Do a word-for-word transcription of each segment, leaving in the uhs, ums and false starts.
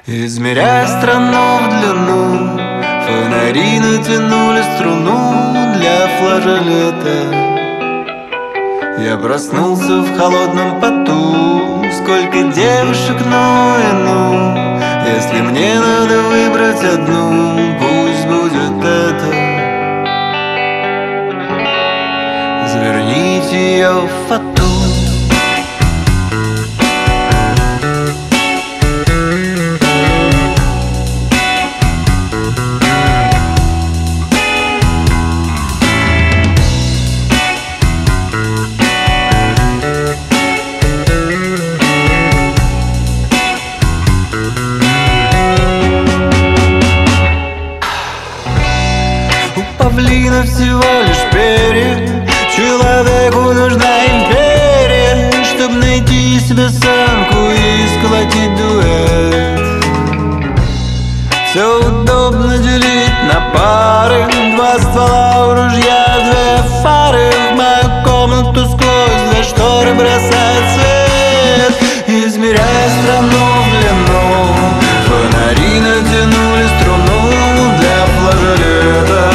Измеряя страну в длину, фонари натянули струну для флажолета. Я проснулся в холодном поту. Сколько девушек, ну и ну. Если мне надо выбрать одну, пусть будет это. Заверните ее в фату. Павлина всего лишь перья. Человеку нужна империя, чтоб найти себе самку и сколотить дуэт. Все удобно делить на пары. Два ствола у ружья, две фары. В мою комнату сквозь две шторы бросает свет. Измеряя страну в длину, фонари натянули струну для флажолета.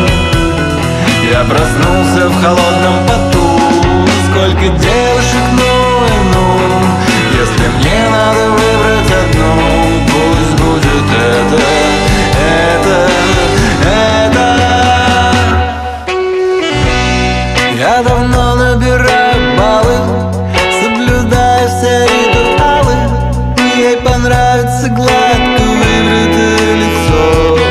Я проснулся в холодном поту. Сколько девушек, ну и ну. Если мне надо выбрать одну, пусть будет это, это, это. Я давно набираю баллы, соблюдая все ритуалы. Ей понравится гладко выбритое лицо.